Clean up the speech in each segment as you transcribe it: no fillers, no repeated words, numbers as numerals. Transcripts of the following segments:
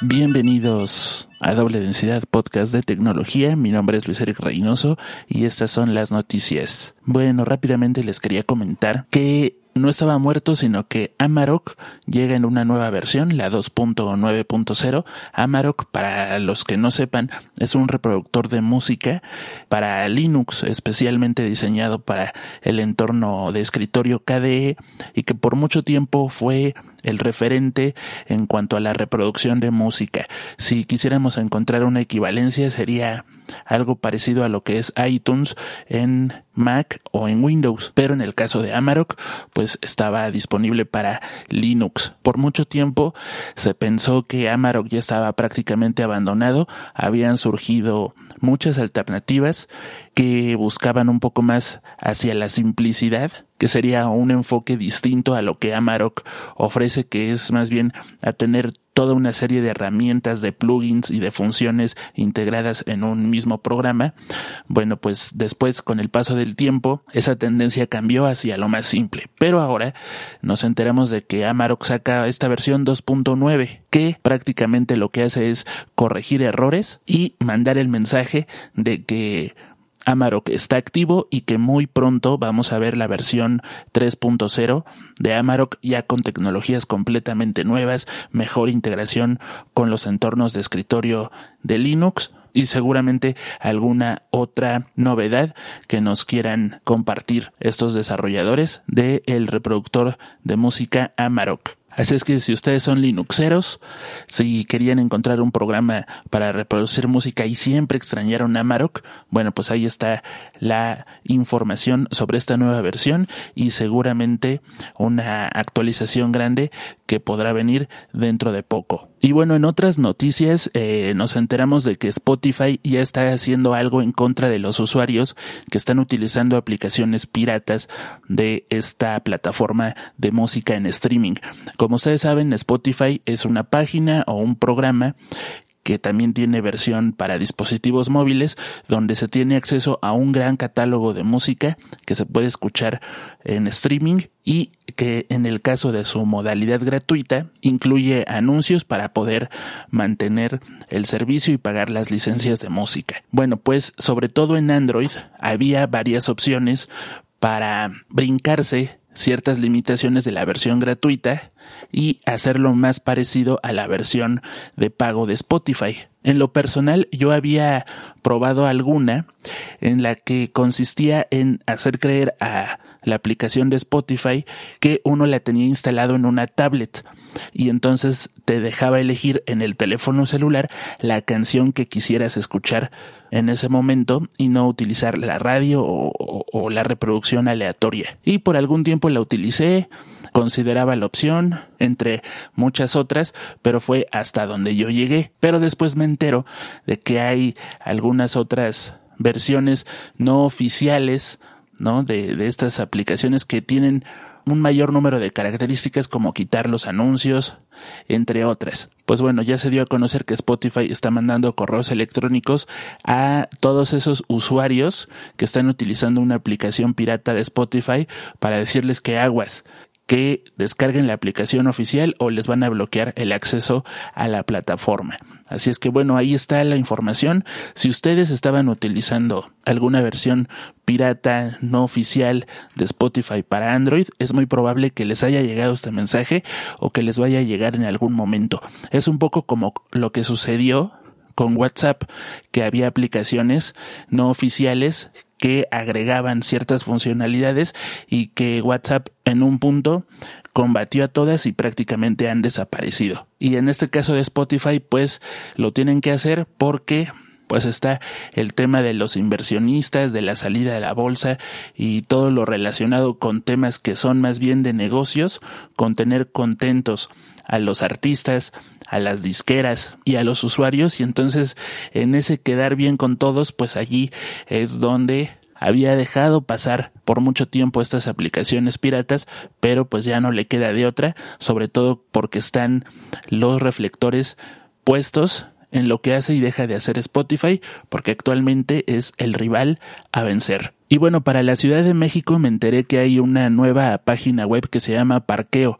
Bienvenidos a Doble Densidad, podcast de tecnología. Mi nombre es Luis Eric Reynoso y estas son las noticias. Bueno, rápidamente les quería comentar que no estaba muerto, sino que Amarok llega en una nueva versión, la 2.9.0. Amarok, para los que no sepan, es un reproductor de música para Linux, especialmente diseñado para el entorno de escritorio KDE y que por mucho tiempo fue el referente en cuanto a la reproducción de música. Si quisiéramos encontrar una equivalencia, sería algo parecido a lo que es iTunes en Mac o en Windows, pero en el caso de Amarok, pues estaba disponible para Linux. Por mucho tiempo se pensó que Amarok ya estaba prácticamente abandonado, habían surgido muchas alternativas que buscaban un poco más hacia la simplicidad, que sería un enfoque distinto a lo que Amarok ofrece, que es más bien a tener toda una serie de herramientas, de plugins y de funciones integradas en un mismo programa. Bueno, pues después, con el paso del tiempo, esa tendencia cambió hacia lo más simple. Pero ahora nos enteramos de que Amarok saca esta versión 2.9, que prácticamente lo que hace es corregir errores y mandar el mensaje de que Amarok está activo y que muy pronto vamos a ver la versión 3.0 de Amarok ya con tecnologías completamente nuevas, mejor integración con los entornos de escritorio de Linux y seguramente alguna otra novedad que nos quieran compartir estos desarrolladores del reproductor de música Amarok. Así es que si ustedes son linuxeros, si querían encontrar un programa para reproducir música y siempre extrañaron Amarok, bueno, pues ahí está la información sobre esta nueva versión y seguramente una actualización grande que podrá venir dentro de poco. Y bueno, en otras noticias nos enteramos de que Spotify ya está haciendo algo en contra de los usuarios que están utilizando aplicaciones piratas de esta plataforma de música en streaming. Como ustedes saben, Spotify es una página o un programa que también tiene versión para dispositivos móviles, donde se tiene acceso a un gran catálogo de música que se puede escuchar en streaming y que en el caso de su modalidad gratuita incluye anuncios para poder mantener el servicio y pagar las licencias de música. Bueno, pues sobre todo en Android había varias opciones para brincarse ciertas limitaciones de la versión gratuita y hacerlo más parecido a la versión de pago de Spotify. En lo personal, yo había probado alguna en la que consistía en hacer creer a la aplicación de Spotify que uno la tenía instalado en una tablet y entonces te dejaba elegir en el teléfono celular la canción que quisieras escuchar en ese momento y no utilizar la radio o la reproducción aleatoria. Y por algún tiempo la utilicé, consideraba la opción, entre muchas otras, pero fue hasta donde yo llegué. Pero después me entero de que hay algunas otras versiones no oficiales, ¿no? de estas aplicaciones que tienen un mayor número de características como quitar los anuncios, entre otras. Pues bueno, ya se dio a conocer que Spotify está mandando correos electrónicos a todos esos usuarios que están utilizando una aplicación pirata de Spotify para decirles que aguas, que descarguen la aplicación oficial o les van a bloquear el acceso a la plataforma. Así es que bueno, ahí está la información. Si ustedes estaban utilizando alguna versión pirata no oficial de Spotify para Android, es muy probable que les haya llegado este mensaje o que les vaya a llegar en algún momento. Es un poco como lo que sucedió con WhatsApp, que había aplicaciones no oficiales que agregaban ciertas funcionalidades y que WhatsApp en un punto combatió a todas y prácticamente han desaparecido. Y en este caso de Spotify, pues lo tienen que hacer porque pues está el tema de los inversionistas, de la salida de la bolsa y todo lo relacionado con temas que son más bien de negocios, con tener contentos a los artistas, a las disqueras y a los usuarios, y entonces en ese quedar bien con todos, pues allí es donde había dejado pasar por mucho tiempo estas aplicaciones piratas, pero pues ya no le queda de otra, sobre todo porque están los reflectores puestos en lo que hace y deja de hacer Spotify, porque actualmente es el rival a vencer. Y bueno, para la Ciudad de México me enteré que hay una nueva página web que se llama Parqueo,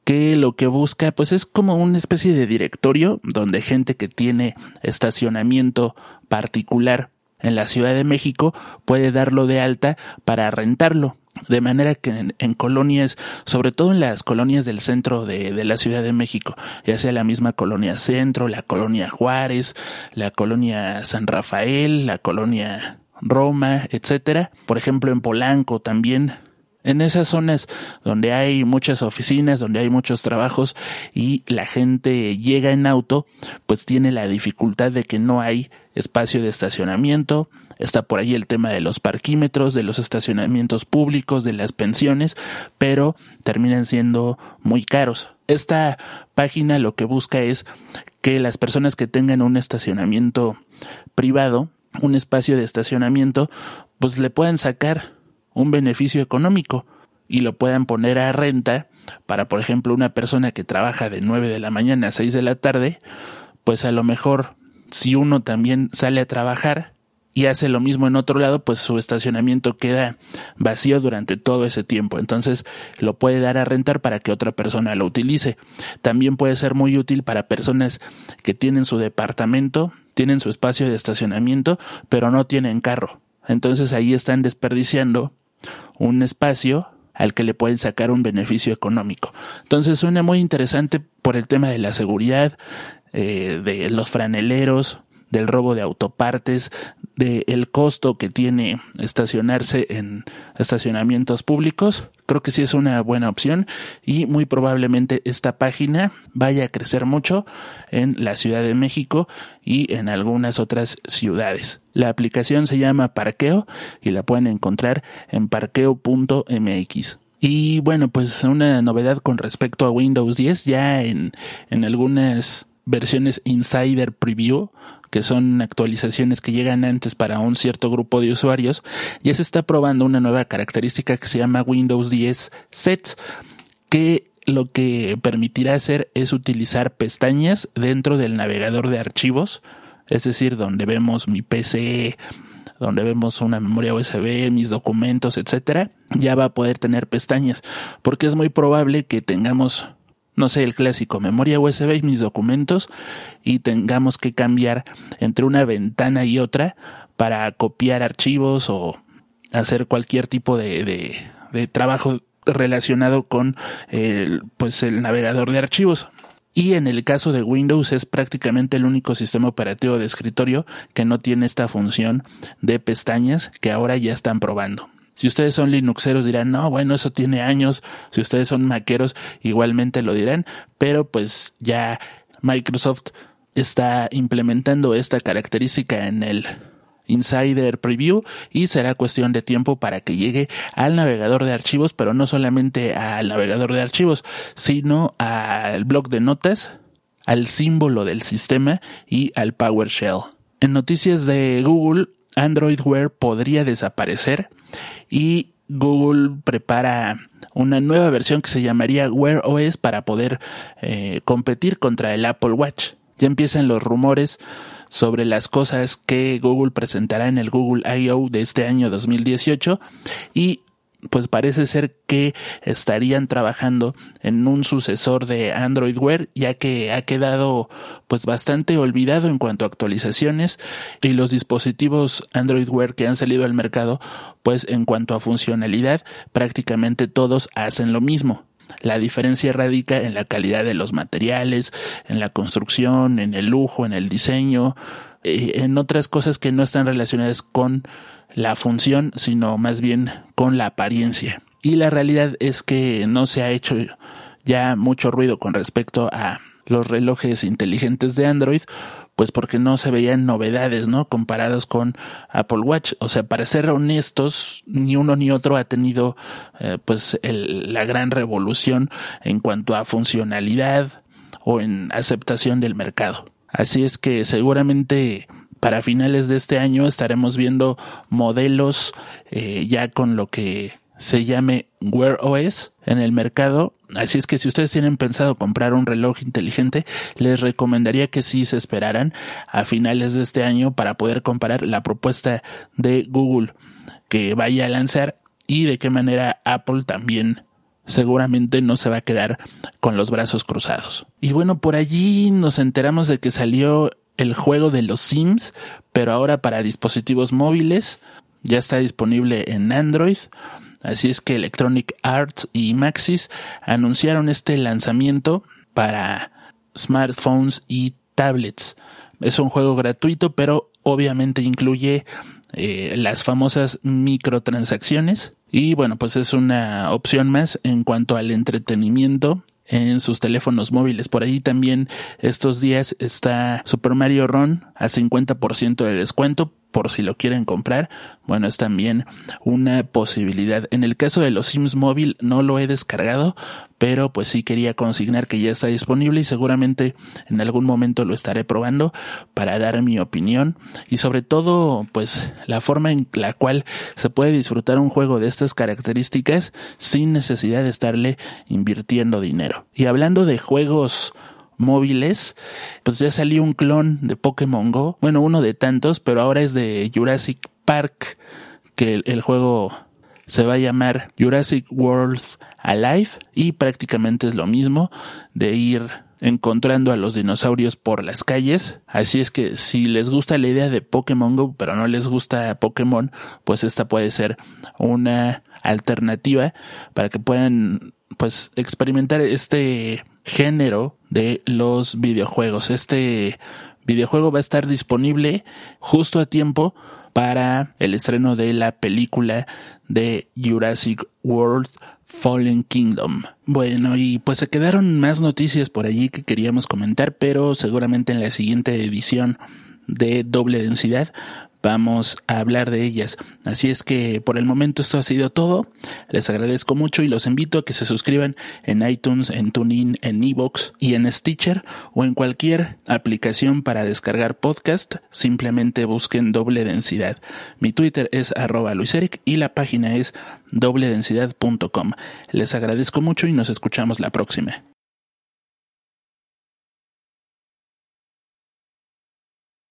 que lo que busca pues es como una especie de directorio donde gente que tiene estacionamiento particular en la Ciudad de México puede darlo de alta para rentarlo. De manera que en colonias, sobre todo en las colonias del centro de la Ciudad de México, ya sea la misma colonia Centro, la colonia Juárez, la colonia San Rafael, la colonia Roma, etcétera. Por ejemplo, en Polanco también. En esas zonas donde hay muchas oficinas, donde hay muchos trabajos y la gente llega en auto, pues tiene la dificultad de que no hay espacio de estacionamiento. Está por ahí el tema de los parquímetros, de los estacionamientos públicos, de las pensiones, pero terminan siendo muy caros. Esta página lo que busca es que las personas que tengan un estacionamiento privado, un espacio de estacionamiento, pues le puedan sacar un beneficio económico y lo puedan poner a renta para, por ejemplo, una persona que trabaja de 9 de la mañana a 6 de la tarde, pues a lo mejor si uno también sale a trabajar y hace lo mismo en otro lado, pues su estacionamiento queda vacío durante todo ese tiempo. Entonces lo puede dar a rentar para que otra persona lo utilice. También puede ser muy útil para personas que tienen su departamento, tienen su espacio de estacionamiento, pero no tienen carro. Entonces ahí están desperdiciando un espacio al que le pueden sacar un beneficio económico. Entonces suena muy interesante por el tema de la seguridad, de los franeleros, del robo de autopartes, del costo que tiene estacionarse en estacionamientos públicos. Creo que sí es una buena opción y muy probablemente esta página vaya a crecer mucho en la Ciudad de México y en algunas otras ciudades. La aplicación se llama Parqueo y la pueden encontrar en parqueo.mx. Y bueno, pues una novedad con respecto a Windows 10, ya en algunas versiones Insider Preview, que son actualizaciones que llegan antes para un cierto grupo de usuarios, ya se está probando una nueva característica que se llama Windows 10 Sets, que lo que permitirá hacer es utilizar pestañas dentro del navegador de archivos, es decir, donde vemos mi PC, donde vemos una memoria USB, mis documentos, etcétera, ya va a poder tener pestañas, porque es muy probable que tengamos, no sé, el clásico, memoria USB y mis documentos, y tengamos que cambiar entre una ventana y otra para copiar archivos o hacer cualquier tipo de trabajo relacionado con el navegador de archivos. Y en el caso de Windows es prácticamente el único sistema operativo de escritorio que no tiene esta función de pestañas que ahora ya están probando. Si ustedes son linuxeros dirán, no, bueno, eso tiene años. Si ustedes son maqueros igualmente lo dirán, pero pues ya Microsoft está implementando esta característica en el Insider Preview y será cuestión de tiempo para que llegue al navegador de archivos, pero no solamente al navegador de archivos, sino al bloc de notas, al símbolo del sistema y al PowerShell. En noticias de Google, Android Wear podría desaparecer y Google prepara una nueva versión que se llamaría Wear OS para poder competir contra el Apple Watch. Ya empiezan los rumores sobre las cosas que Google presentará en el Google I.O. de este año 2018 y pues parece ser que estarían trabajando en un sucesor de Android Wear, ya que ha quedado pues bastante olvidado en cuanto a actualizaciones, y los dispositivos Android Wear que han salido al mercado, pues en cuanto a funcionalidad, prácticamente todos hacen lo mismo. La diferencia radica en la calidad de los materiales, en la construcción, en el lujo, en el diseño, en otras cosas que no están relacionadas con la función, sino más bien con la apariencia. Y la realidad es que no se ha hecho ya mucho ruido con respecto a los relojes inteligentes de Android, pues porque no se veían novedades, ¿no?, comparados con Apple Watch. O sea, para ser honestos, ni uno ni otro ha tenido la gran revolución en cuanto a funcionalidad o en aceptación del mercado. Así es que seguramente para finales de este año estaremos viendo modelos ya con lo que se llame Wear OS en el mercado. Así es que si ustedes tienen pensado comprar un reloj inteligente, les recomendaría que sí se esperaran a finales de este año para poder comparar la propuesta de Google que vaya a lanzar y de qué manera Apple también seguramente no se va a quedar con los brazos cruzados. Y bueno, por allí nos enteramos de que salió el juego de los Sims, pero ahora para dispositivos móviles. Ya está disponible en Android. Así es que Electronic Arts y Maxis anunciaron este lanzamiento para smartphones y tablets. Es un juego gratuito, pero obviamente incluye las famosas microtransacciones. Y bueno, pues es una opción más en cuanto al entretenimiento en sus teléfonos móviles. Por ahí también estos días está Super Mario Run a 50% de descuento, por si lo quieren comprar. Bueno, es también una posibilidad. En el caso de los Sims Móvil no lo he descargado, pero pues sí quería consignar que ya está disponible y seguramente en algún momento lo estaré probando para dar mi opinión y sobre todo pues la forma en la cual se puede disfrutar un juego de estas características sin necesidad de estarle invirtiendo dinero. Y hablando de juegos móviles, pues ya salió un clon de Pokémon Go, bueno, uno de tantos, pero ahora es de Jurassic Park, que el juego se va a llamar Jurassic World Alive y prácticamente es lo mismo de ir encontrando a los dinosaurios por las calles. Así es que si les gusta la idea de Pokémon Go pero no les gusta Pokémon, pues esta puede ser una alternativa para que puedan pues experimentar este género de los videojuegos. Este videojuego va a estar disponible justo a tiempo para el estreno de la película de Jurassic World Fallen Kingdom. Bueno, y pues se quedaron más noticias por allí que queríamos comentar, pero seguramente en la siguiente edición de Doble Densidad vamos a hablar de ellas. Así es que por el momento esto ha sido todo. Les agradezco mucho y los invito a que se suscriban en iTunes, en TuneIn, en iVoox y en Stitcher o en cualquier aplicación para descargar podcast. Simplemente busquen Doble Densidad. Mi Twitter es @luiseric y la página es dobledensidad.com. Les agradezco mucho y nos escuchamos la próxima.